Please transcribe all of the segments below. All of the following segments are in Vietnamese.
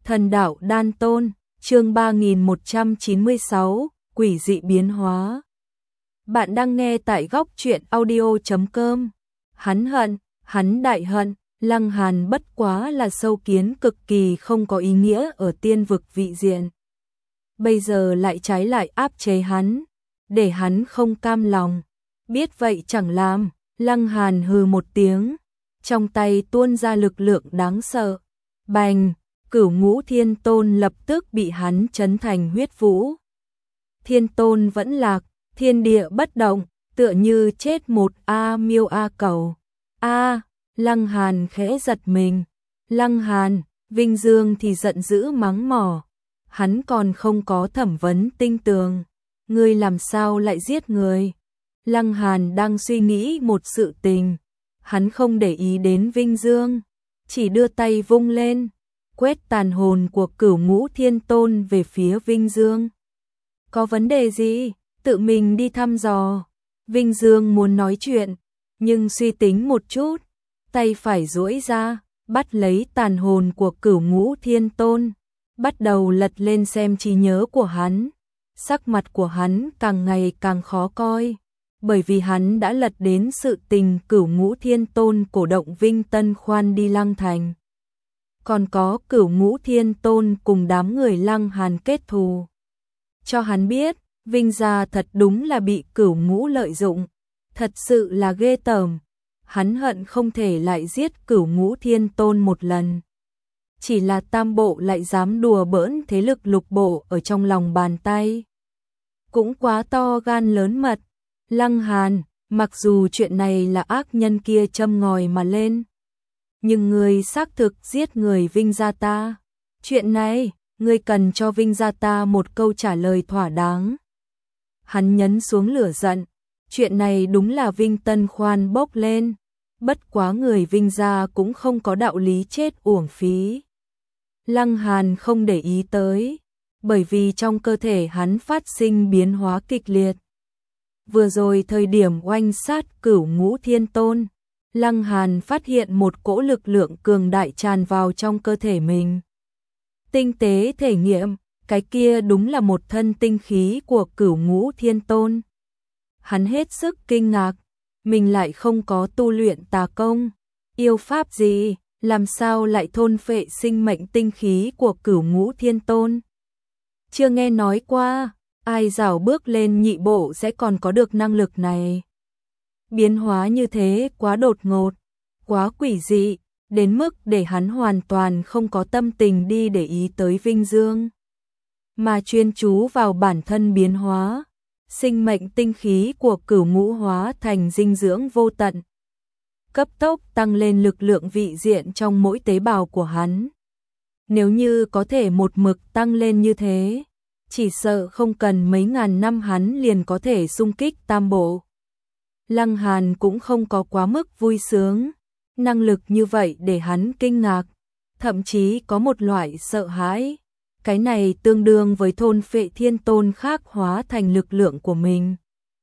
Thần đạo đan tôn, chương 3196, quỷ dị biến hóa. Bạn đang nghe tại góc truyện audio.com. Hắn đại hận, Lăng Hàn bất quá là sâu kiến cực kỳ không có ý nghĩa ở tiên vực vị diện. Bây giờ lại trái lại áp chế hắn, để hắn không cam lòng. Biết vậy chẳng làm, Lăng Hàn hừ một tiếng, trong tay tuôn ra lực lượng đáng sợ. Bành! Cửu Ngũ Thiên Tôn lập tức bị hắn chấn thành huyết vũ. Thiên Tôn vẫn lạc, thiên địa bất động, tựa như chết một miêu cầu. Lăng Hàn khẽ giật mình. Lăng Hàn, Vinh Dương thì giận dữ mắng mỏ. Hắn còn không có thẩm vấn tinh tường. Ngươi làm sao lại giết người? Lăng Hàn đang suy nghĩ một sự tình. Hắn không để ý đến Vinh Dương, chỉ đưa tay vung lên, quét tàn hồn của Cửu Ngũ Thiên Tôn về phía Vinh Dương. Có vấn đề gì? Tự mình đi thăm dò. Vinh Dương muốn nói chuyện, nhưng suy tính một chút, tay phải duỗi ra, bắt lấy tàn hồn của Cửu Ngũ Thiên Tôn, bắt đầu lật lên xem trí nhớ của hắn. Sắc mặt của hắn càng ngày càng khó coi, bởi vì hắn đã lật đến sự tình Cửu Ngũ Thiên Tôn cổ động Vinh Tân Khoan đi Lăng Thành. Còn có Cửu Ngũ Thiên Tôn cùng đám người Lăng Hàn kết thù. Cho hắn biết, Vinh gia thật đúng là bị Cửu Ngũ lợi dụng, thật sự là ghê tởm. Hắn hận không thể lại giết Cửu Ngũ Thiên Tôn một lần. Chỉ là Tam Bộ lại dám đùa bỡn thế lực Lục Bộ ở trong lòng bàn tay. Cũng quá to gan lớn mật. Lăng Hàn, mặc dù chuyện này là ác nhân kia châm ngòi mà lên, nhưng ngươi xác thực giết người Vinh gia ta. Chuyện này, ngươi cần cho Vinh gia ta một câu trả lời thỏa đáng. Hắn nhấn xuống lửa giận, chuyện này đúng là Vinh Tân Khoan bốc lên, bất quá người Vinh gia cũng không có đạo lý chết uổng phí. Lăng Hàn không để ý tới, bởi vì trong cơ thể hắn phát sinh biến hóa kịch liệt. Vừa rồi thời điểm oanh sát Cửu Ngũ Thiên Tôn, Lăng Hàn phát hiện một cỗ lực lượng cường đại tràn vào trong cơ thể mình. Tinh tế thể nghiệm, cái kia đúng là một thân tinh khí của Cửu Ngũ Thiên Tôn. Hắn hết sức kinh ngạc, mình lại không có tu luyện tà công, yêu pháp gì, làm sao lại thôn phệ sinh mệnh tinh khí của Cửu Ngũ Thiên Tôn. Chưa nghe nói qua, ai rảo bước lên nhị bộ sẽ còn có được năng lực này. Biến hóa như thế quá đột ngột, quá quỷ dị, đến mức để hắn hoàn toàn không có tâm tình đi để ý tới Vinh Dương, mà chuyên chú vào bản thân biến hóa. Sinh mệnh tinh khí của Cửu Ngũ hóa thành dinh dưỡng vô tận, cấp tốc tăng lên lực lượng vị diện trong mỗi tế bào của hắn. Nếu như có thể một mực tăng lên như thế, chỉ sợ không cần mấy ngàn năm hắn liền có thể xung kích Tam Bộ. Lăng Hàn cũng không có quá mức vui sướng, năng lực như vậy để hắn kinh ngạc, thậm chí có một loại sợ hãi. Cái này tương đương với thôn phệ thiên tôn khác hóa thành lực lượng của mình.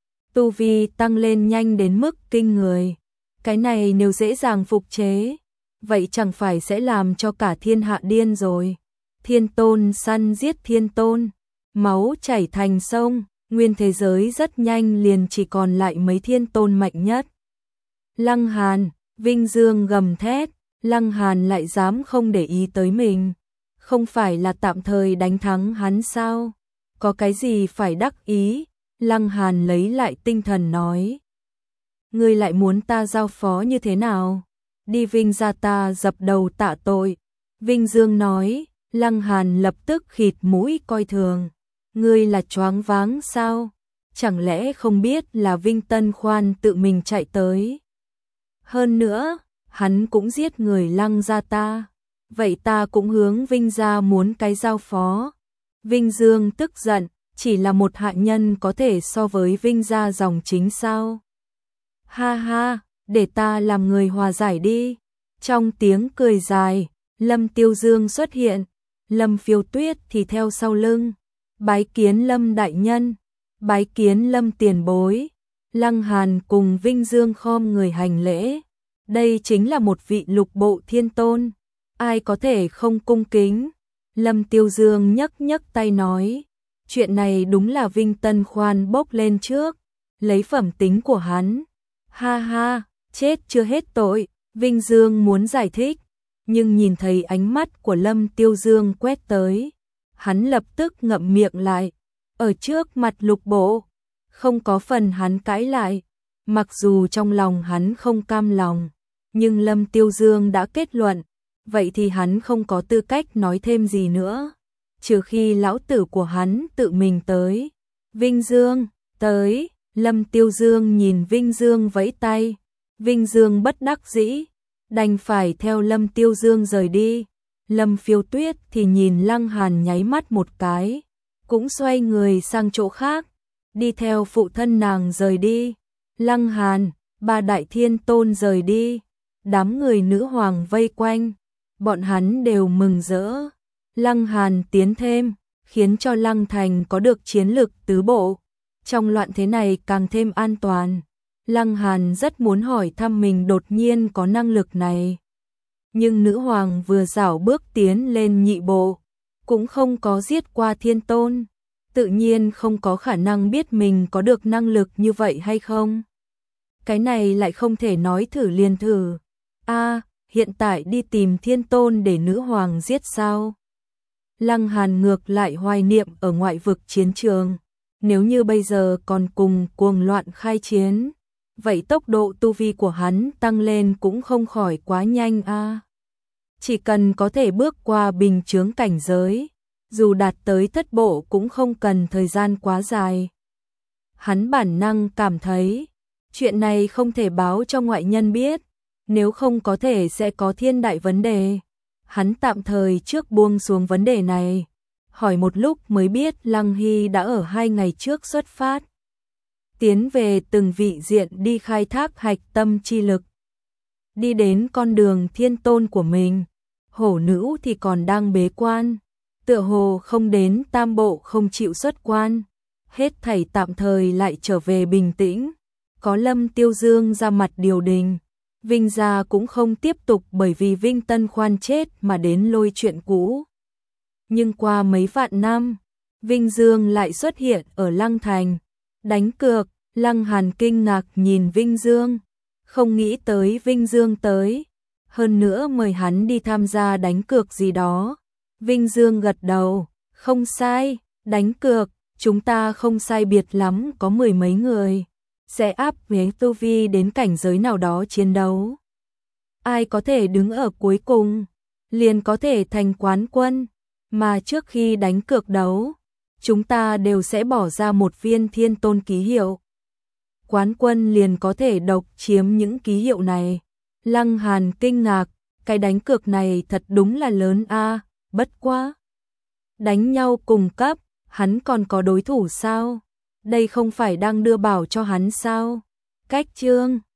Tu vi tăng lên nhanh đến mức kinh người. Cái này nếu dễ dàng phục chế, vậy chẳng phải sẽ làm cho cả thiên hạ điên rồi. Thiên tôn săn giết thiên tôn, máu chảy thành sông, nguyên thế giới rất nhanh liền chỉ còn lại mấy thiên tôn mạnh nhất. Lăng Hàn, Vinh Dương gầm thét, Lăng Hàn lại dám không để ý tới mình. Không phải là tạm thời đánh thắng hắn sao? Có cái gì phải đắc ý? Lăng Hàn lấy lại tinh thần nói. Ngươi lại muốn ta giao phó như thế nào? Đi Vinh gia ta dập đầu tạ tội. Vinh Dương nói. Lăng Hàn lập tức khịt mũi coi thường. Ngươi là choáng váng sao? Chẳng lẽ không biết là Vinh Tân Khoan tự mình chạy tới? Hơn nữa, hắn cũng giết người Lăng gia ta. Vậy ta cũng hướng Vinh gia muốn cái giao phó. Vinh Dương tức giận, chỉ là một hạ nhân có thể so với Vinh gia dòng chính sao? Ha ha, để ta làm người hòa giải đi. Trong tiếng cười dài, Lâm Tiêu Dương xuất hiện, Lâm Phiêu Tuyết thì theo sau lưng. Bái kiến Lâm đại nhân, bái kiến Lâm tiền bối. Lăng Hàn cùng Vinh Dương khom người hành lễ. Đây chính là một vị Lục Bộ Thiên Tôn, ai có thể không cung kính. Lâm Tiêu Dương nhấc nhấc tay nói, chuyện này đúng là Vinh Tân Khoan bốc lên trước, lấy phẩm tính của hắn. Ha ha, chết chưa hết tội, Vinh Dương muốn giải thích, nhưng nhìn thấy ánh mắt của Lâm Tiêu Dương quét tới, hắn lập tức ngậm miệng lại, ở trước mặt Lục Bộ, không có phần hắn cãi lại, mặc dù trong lòng hắn không cam lòng, nhưng Lâm Tiêu Dương đã kết luận, vậy thì hắn không có tư cách nói thêm gì nữa, trừ khi lão tử của hắn tự mình tới. Vinh Dương, tới, Lâm Tiêu Dương nhìn Vinh Dương vẫy tay, Vinh Dương bất đắc dĩ, đành phải theo Lâm Tiêu Dương rời đi. Lâm Phiêu Tuyết thì nhìn Lăng Hàn nháy mắt một cái, cũng xoay người sang chỗ khác, đi theo phụ thân nàng rời đi. Lăng Hàn, ba đại thiên tôn rời đi, đám người nữ hoàng vây quanh, bọn hắn đều mừng rỡ. Lăng Hàn tiến thêm, khiến cho Lăng Thành có được chiến lực tứ bộ, trong loạn thế này càng thêm an toàn. Lăng Hàn rất muốn hỏi thăm mình đột nhiên có năng lực này. Nhưng nữ hoàng vừa dảo bước tiến lên nhị bộ, cũng không có giết qua thiên tôn, tự nhiên không có khả năng biết mình có được năng lực như vậy hay không. Cái này lại không thể nói thử liền thử. Hiện tại đi tìm thiên tôn để nữ hoàng giết sao? Lăng Hàn ngược lại hoài niệm ở ngoại vực chiến trường. Nếu như bây giờ còn cùng cuồng loạn khai chiến, vậy tốc độ tu vi của hắn tăng lên cũng không khỏi quá nhanh a. Chỉ cần có thể bước qua bình chướng cảnh giới, dù đạt tới thất bộ cũng không cần thời gian quá dài. Hắn bản năng cảm thấy, chuyện này không thể báo cho ngoại nhân biết, nếu không có thể sẽ có thiên đại vấn đề. Hắn tạm thời trước buông xuống vấn đề này, hỏi một lúc mới biết Lăng Hy đã ở 2 ngày trước xuất phát, tiến về từng vị diện đi khai thác hạch tâm chi lực, đi đến con đường thiên tôn của mình. Hổ nữ thì còn đang bế quan, tựa hồ không đến tam bộ không chịu xuất quan, hết thảy tạm thời lại trở về bình tĩnh. Có Lâm Tiêu Dương ra mặt điều đình, Vinh gia cũng không tiếp tục bởi vì Vinh Tân Khoan chết mà đến lôi chuyện cũ. Nhưng qua mấy vạn năm, Vinh Dương lại xuất hiện ở Lăng Thành, đánh cược. Lăng Hàn kinh ngạc nhìn Vinh Dương, không nghĩ tới Vinh Dương tới, hơn nữa mời hắn đi tham gia đánh cược gì đó. Vinh Dương gật đầu, không sai, đánh cược, chúng ta không sai biệt lắm có 10 mấy người, sẽ áp với tu vi đến cảnh giới nào đó chiến đấu. Ai có thể đứng ở cuối cùng, liền có thể thành quán quân, mà trước khi đánh cược đấu, chúng ta đều sẽ bỏ ra một viên thiên tôn ký hiệu. Quán quân liền có thể độc chiếm những ký hiệu này. Lăng Hàn kinh ngạc, cái đánh cược này thật đúng là lớn a, bất quá. Đánh nhau cùng cấp, hắn còn có đối thủ sao? Đây không phải đang đưa bảo cho hắn sao? Cách chương